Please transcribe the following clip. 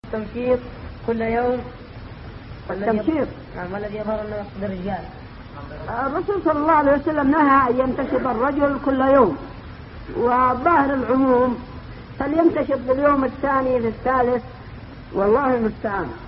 التمشيط كل يوم. التمشيط والذي يظهر أنه يقصد الرجال. الرسول صلى الله عليه وسلم نهى أن يمتشط الرجل كل يوم، وظاهر العموم فليمتشط باليوم الثاني في الثالث، والله المستعان.